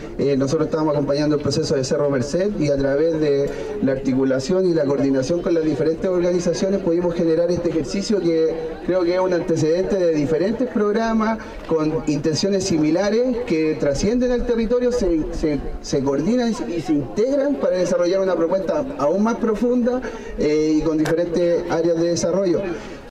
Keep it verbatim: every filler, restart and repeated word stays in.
eh, nosotros estábamos acompañando el proceso de Cerro Merced y a través de la articulación y la coordinación con las diferentes organizaciones pudimos generar este ejercicio que creo que es un antecedente de diferentes programas con intenciones similares que trascienden al territorio, se, se, se coordinan y se integran para desarrollar una propuesta aún más profunda eh, y con diferentes áreas de desarrollo.